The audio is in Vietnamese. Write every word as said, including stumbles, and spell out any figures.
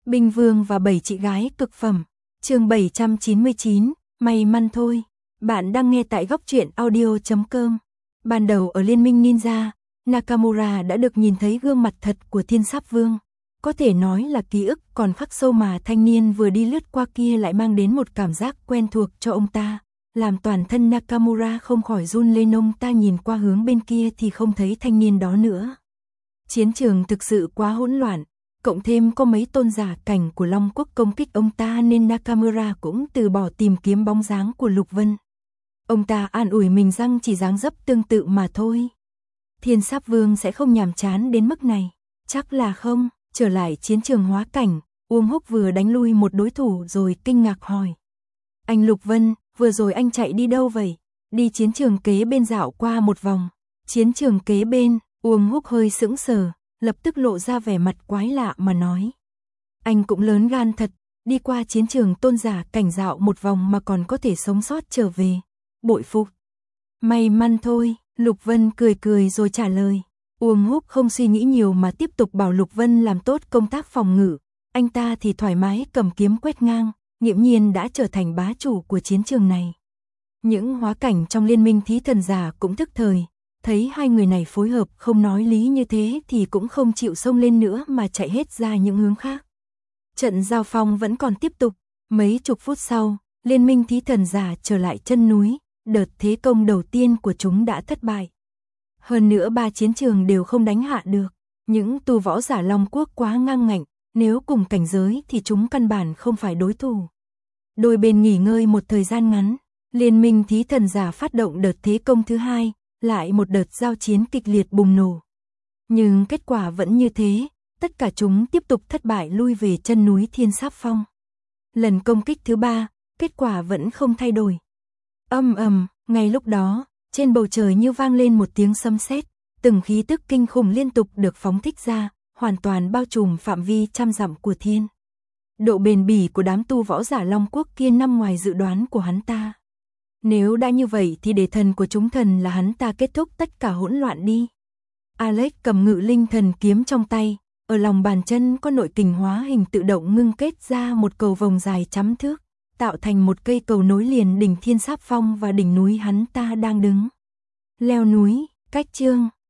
Binh Vương và bảy chị gái cực phẩm. Chương bảy trăm chín mươi chín, may mắn thôi. Bạn đang nghe tại góc truyện audio chấm com. Ban đầu ở Liên minh Ninja, Nakamura đã được nhìn thấy gương mặt thật của Thiên Sáp Vương. Có thể nói là ký ức còn khắc sâu mà thanh niên vừa đi lướt qua kia lại mang đến một cảm giác quen thuộc cho ông ta, làm toàn thân Nakamura không khỏi run lên. Ông ta nhìn qua hướng bên kia thì không thấy thanh niên đó nữa. Chiến trường thực sự quá hỗn loạn, cộng thêm có mấy tôn giả cảnh của Long Quốc công kích ông ta nên Nakamura cũng từ bỏ tìm kiếm bóng dáng của Lục Vân. Ông ta an ủi mình rằng chỉ dáng dấp tương tự mà thôi. Thiên Sáp Vương sẽ không nhàm chán đến mức này. Chắc là không. Trở lại chiến trường hóa cảnh, Uông Húc vừa đánh lui một đối thủ rồi kinh ngạc hỏi. Anh Lục Vân, vừa rồi anh chạy đi đâu vậy? Đi chiến trường kế bên dạo qua một vòng. Chiến trường kế bên, Uông Húc hơi sững sờ, lập tức lộ ra vẻ mặt quái lạ mà nói. Anh cũng lớn gan thật, đi qua chiến trường tôn giả cảnh dạo một vòng mà còn có thể sống sót trở về. Bội phục. May mắn thôi, Lục Vân cười cười rồi trả lời. Uông Húc không suy nghĩ nhiều mà tiếp tục bảo Lục Vân làm tốt công tác phòng ngự. Anh ta thì thoải mái cầm kiếm quét ngang, nghiễm nhiên đã trở thành bá chủ của chiến trường này. Những hóa cảnh trong liên minh thí thần giả cũng thức thời, thấy hai người này phối hợp không nói lý như thế thì cũng không chịu xông lên nữa mà chạy hết ra những hướng khác. Trận giao phong vẫn còn tiếp tục, mấy chục phút sau, liên minh thí thần giả trở lại chân núi, đợt thế công đầu tiên của chúng đã thất bại. Hơn nữa ba chiến trường đều không đánh hạ được, những tu võ giả Long Quốc quá ngang ngạnh, nếu cùng cảnh giới thì chúng căn bản không phải đối thủ. Đôi bên nghỉ ngơi một thời gian ngắn, liên minh thí thần giả phát động đợt thế công thứ hai, lại một đợt giao chiến kịch liệt bùng nổ. Nhưng kết quả vẫn như thế, tất cả chúng tiếp tục thất bại lui về chân núi Thiên Sáp Phong. Lần công kích thứ ba, kết quả vẫn không thay đổi. Âm ầm, ngay lúc đó, trên bầu trời như vang lên một tiếng sấm sét, từng khí tức kinh khủng liên tục được phóng thích ra, hoàn toàn bao trùm phạm vi trăm dặm của thiên. Độ bền bỉ của đám tu võ giả Long Quốc kia nằm ngoài dự đoán của hắn ta. Nếu đã như vậy thì để thần của chúng thần là hắn ta kết thúc tất cả hỗn loạn đi. Alex cầm ngự linh thần kiếm trong tay, ở lòng bàn chân có nội kình hóa hình tự động ngưng kết ra một cầu vồng dài trăm thước, tạo thành một cây cầu nối liền đỉnh Thiên Sáp Phong và đỉnh núi hắn ta đang đứng. Leo núi, cách chương.